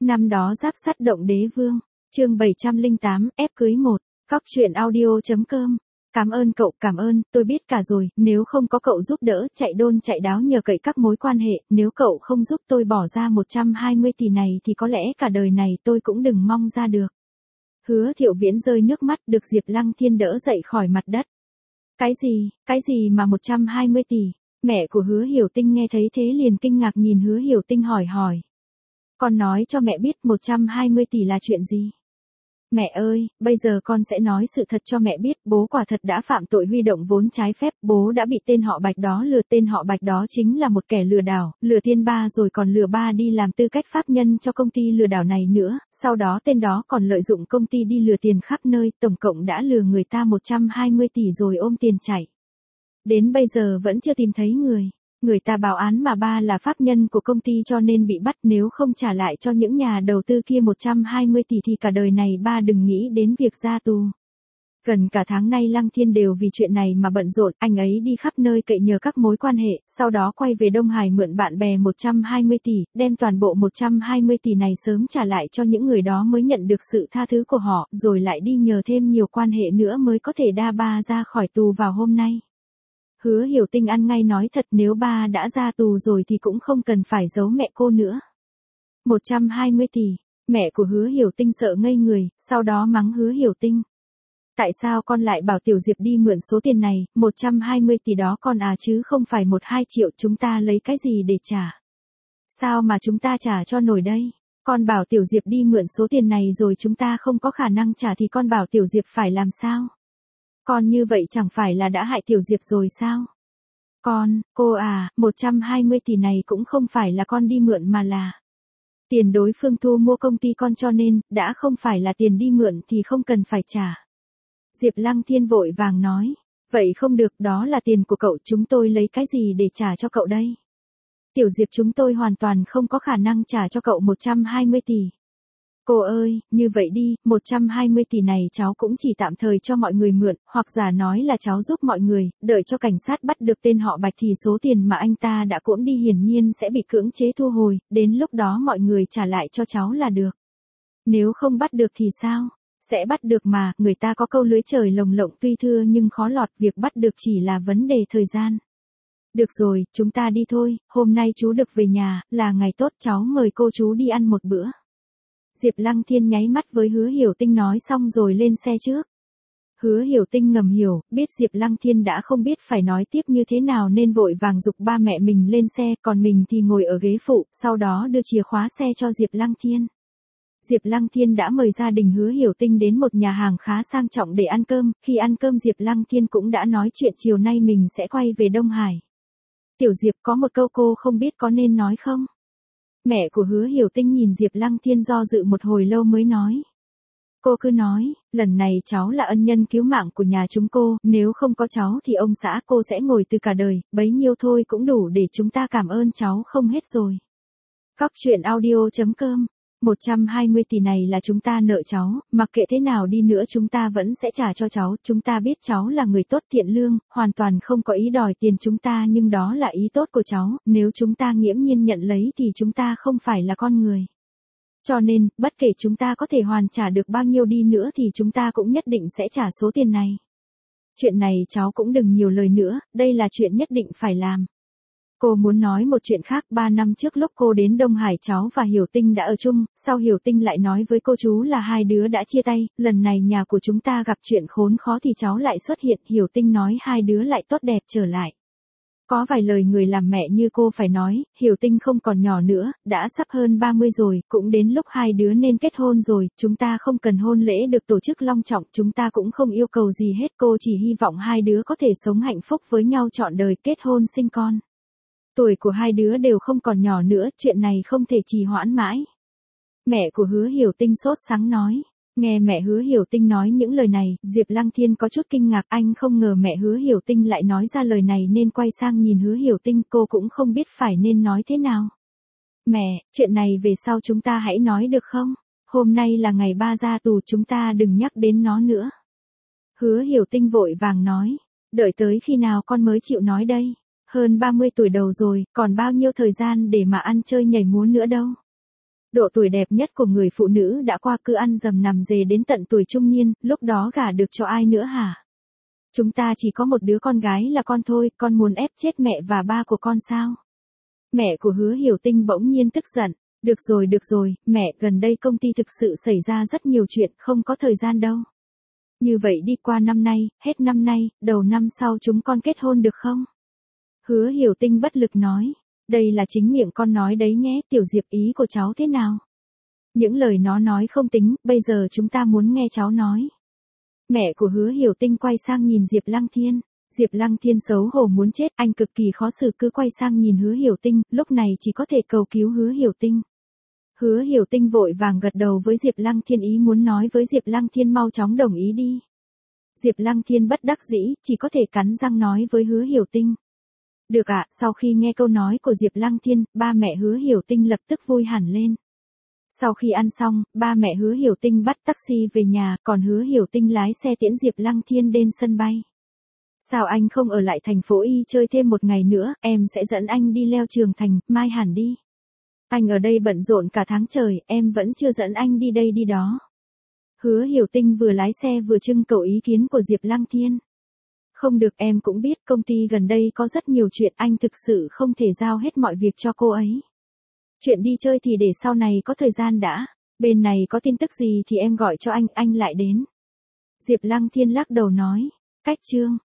Năm đó giáp sắt động đế vương, chương 708, ép cưới 1, Cóc truyện audio.com. Cảm ơn cậu, cảm ơn, tôi biết cả rồi, nếu không có cậu giúp đỡ, chạy đôn chạy đáo nhờ cậy các mối quan hệ, nếu cậu không giúp tôi bỏ ra 120 tỷ này thì có lẽ cả đời này tôi cũng đừng mong ra được. Hứa Thiệu Viễn rơi nước mắt được Diệp Lăng Thiên đỡ dậy khỏi mặt đất. Cái gì mà 120 tỷ? Mẹ của Hứa Hiểu Tinh nghe thấy thế liền kinh ngạc nhìn Hứa Hiểu Tinh hỏi. Con nói cho mẹ biết 120 tỷ là chuyện gì? Mẹ ơi, bây giờ con sẽ nói sự thật cho mẹ biết, bố quả thật đã phạm tội huy động vốn trái phép, bố đã bị tên họ Bạch đó lừa, tên họ Bạch đó chính là một kẻ lừa đảo, lừa tiên ba rồi còn lừa ba đi làm tư cách pháp nhân cho công ty lừa đảo này nữa, sau đó tên đó còn lợi dụng công ty đi lừa tiền khắp nơi, tổng cộng đã lừa người ta 120 tỷ rồi ôm tiền chạy. Đến bây giờ vẫn chưa tìm thấy người. Người ta báo án mà ba là pháp nhân của công ty cho nên bị bắt, nếu không trả lại cho những nhà đầu tư kia 120 tỷ thì cả đời này ba đừng nghĩ đến việc ra tù. Gần cả tháng nay Lăng Thiên đều vì chuyện này mà bận rộn, anh ấy đi khắp nơi cậy nhờ các mối quan hệ, sau đó quay về Đông Hải mượn bạn bè 120 tỷ, đem toàn bộ 120 tỷ này sớm trả lại cho những người đó mới nhận được sự tha thứ của họ, rồi lại đi nhờ thêm nhiều quan hệ nữa mới có thể đa ba ra khỏi tù vào hôm nay. Hứa Hiểu Tinh ăn ngay nói thật, nếu ba đã ra tù rồi thì cũng không cần phải giấu mẹ cô nữa. 120 tỷ, mẹ của Hứa Hiểu Tinh sợ ngây người, sau đó mắng Hứa Hiểu Tinh. Tại sao con lại bảo Tiểu Diệp đi mượn số tiền này, 120 tỷ đó con à chứ không phải 1-2 triệu, chúng ta lấy cái gì để trả? Sao mà chúng ta trả cho nổi đây? Con bảo Tiểu Diệp đi mượn số tiền này rồi chúng ta không có khả năng trả thì con bảo Tiểu Diệp phải làm sao? Con như vậy chẳng phải là đã hại Tiểu Diệp rồi sao? Cô à, 120 tỷ này cũng không phải là con đi mượn mà là tiền đối phương thu mua công ty con cho nên, đã không phải là tiền đi mượn thì không cần phải trả. Diệp Lăng Thiên vội vàng nói, vậy không được, đó là tiền của cậu, chúng tôi lấy cái gì để trả cho cậu đây? Tiểu Diệp chúng tôi hoàn toàn không có khả năng trả cho cậu 120 tỷ. Cô ơi, như vậy đi, 120 tỷ này cháu cũng chỉ tạm thời cho mọi người mượn, hoặc giả nói là cháu giúp mọi người, đợi cho cảnh sát bắt được tên họ Bạch thì số tiền mà anh ta đã cưỡng đi hiển nhiên sẽ bị cưỡng chế thu hồi, đến lúc đó mọi người trả lại cho cháu là được. Nếu không bắt được thì sao? Sẽ bắt được mà, người ta có câu lưới trời lồng lộng tuy thưa nhưng khó lọt, việc bắt được chỉ là vấn đề thời gian. Được rồi, chúng ta đi thôi, hôm nay chú được về nhà, là ngày tốt, cháu mời cô chú đi ăn một bữa. Diệp Lăng Thiên nháy mắt với Hứa Hiểu Tinh nói xong rồi lên xe trước. Hứa Hiểu Tinh ngầm hiểu, biết Diệp Lăng Thiên đã không biết phải nói tiếp như thế nào nên vội vàng giục ba mẹ mình lên xe, còn mình thì ngồi ở ghế phụ, sau đó đưa chìa khóa xe cho Diệp Lăng Thiên. Diệp Lăng Thiên đã mời gia đình Hứa Hiểu Tinh đến một nhà hàng khá sang trọng để ăn cơm, khi ăn cơm Diệp Lăng Thiên cũng đã nói chuyện chiều nay mình sẽ quay về Đông Hải. Tiểu Diệp có một câu cô không biết có nên nói không? Mẹ của Hứa Hiểu Tinh nhìn Diệp Lăng Thiên do dự một hồi lâu mới nói. Cô cứ nói, lần này cháu là ân nhân cứu mạng của nhà chúng cô, nếu không có cháu thì ông xã cô sẽ ngồi từ cả đời, bấy nhiêu thôi cũng đủ để chúng ta cảm ơn cháu không hết rồi. Cóc truyện audio.com. 120 tỷ này là chúng ta nợ cháu, mặc kệ thế nào đi nữa chúng ta vẫn sẽ trả cho cháu, chúng ta biết cháu là người tốt thiện lương, hoàn toàn không có ý đòi tiền chúng ta nhưng đó là ý tốt của cháu, nếu chúng ta nghiễm nhiên nhận lấy thì chúng ta không phải là con người. Cho nên, bất kể chúng ta có thể hoàn trả được bao nhiêu đi nữa thì chúng ta cũng nhất định sẽ trả số tiền này. Chuyện này cháu cũng đừng nhiều lời nữa, đây là chuyện nhất định phải làm. Cô muốn nói một chuyện khác, 3 năm trước lúc cô đến Đông Hải cháu và Hiểu Tinh đã ở chung, sau Hiểu Tinh lại nói với cô chú là hai đứa đã chia tay, lần này nhà của chúng ta gặp chuyện khốn khó thì cháu lại xuất hiện, Hiểu Tinh nói hai đứa lại tốt đẹp trở lại. Có vài lời người làm mẹ như cô phải nói, Hiểu Tinh không còn nhỏ nữa, đã sắp hơn 30 rồi, cũng đến lúc hai đứa nên kết hôn rồi, chúng ta không cần hôn lễ được tổ chức long trọng, chúng ta cũng không yêu cầu gì hết, cô chỉ hy vọng hai đứa có thể sống hạnh phúc với nhau trọn đời, kết hôn sinh con. Tuổi của hai đứa đều không còn nhỏ nữa, chuyện này không thể trì hoãn mãi. Mẹ của Hứa Hiểu Tinh sốt sắng nói. Nghe mẹ Hứa Hiểu Tinh nói những lời này, Diệp Lăng Thiên có chút kinh ngạc, anh không ngờ mẹ Hứa Hiểu Tinh lại nói ra lời này nên quay sang nhìn Hứa Hiểu Tinh, cô cũng không biết phải nên nói thế nào. Mẹ, chuyện này về sau chúng ta hãy nói được không? Hôm nay là ngày ba ra tù, chúng ta đừng nhắc đến nó nữa. Hứa Hiểu Tinh vội vàng nói, đợi tới khi nào con mới chịu nói đây? Hơn 30 tuổi đầu rồi, còn bao nhiêu thời gian để mà ăn chơi nhảy múa nữa đâu. Độ tuổi đẹp nhất của người phụ nữ đã qua, cứ ăn dầm nằm dề đến tận tuổi trung niên, lúc đó gả được cho ai nữa hả? Chúng ta chỉ có một đứa con gái là con thôi, con muốn ép chết mẹ và ba của con sao? Mẹ của Hứa Hiểu Tinh bỗng nhiên tức giận. Được rồi, mẹ, gần đây công ty thực sự xảy ra rất nhiều chuyện, không có thời gian đâu. Như vậy đi, qua năm nay, hết năm nay, đầu năm sau chúng con kết hôn được không? Hứa Hiểu Tinh bất lực nói. Đây là chính miệng con nói đấy nhé, Tiểu Diệp, ý của cháu thế nào? Những lời nó nói không tính, bây giờ chúng ta muốn nghe cháu nói. Mẹ của Hứa Hiểu Tinh quay sang nhìn Diệp Lăng Thiên. Diệp Lăng Thiên xấu hổ muốn chết, anh cực kỳ khó xử, cứ quay sang nhìn Hứa Hiểu Tinh, lúc này chỉ có thể cầu cứu Hứa Hiểu Tinh. Hứa Hiểu Tinh vội vàng gật đầu với Diệp Lăng Thiên, ý muốn nói với Diệp Lăng Thiên mau chóng đồng ý đi. Diệp Lăng Thiên bất đắc dĩ, chỉ có thể cắn răng nói với Hứa Hiểu Tinh. Được ạ, sau khi nghe câu nói của Diệp Lăng Thiên, ba mẹ Hứa Hiểu Tinh lập tức vui hẳn lên. Sau khi ăn xong, ba mẹ Hứa Hiểu Tinh bắt taxi về nhà, còn Hứa Hiểu Tinh lái xe tiễn Diệp Lăng Thiên đến sân bay. Sao anh không ở lại thành phố Y chơi thêm một ngày nữa, em sẽ dẫn anh đi leo Trường Thành, mai hẳn đi. Anh ở đây bận rộn cả tháng trời, em vẫn chưa dẫn anh đi đây đi đó. Hứa Hiểu Tinh vừa lái xe vừa trưng cầu ý kiến của Diệp Lăng Thiên. Không được, em cũng biết công ty gần đây có rất nhiều chuyện, anh thực sự không thể giao hết mọi việc cho cô ấy. Chuyện đi chơi thì để sau này có thời gian đã, bên này có tin tức gì thì em gọi cho anh lại đến. Diệp Lăng Thiên lắc đầu nói, cách chương.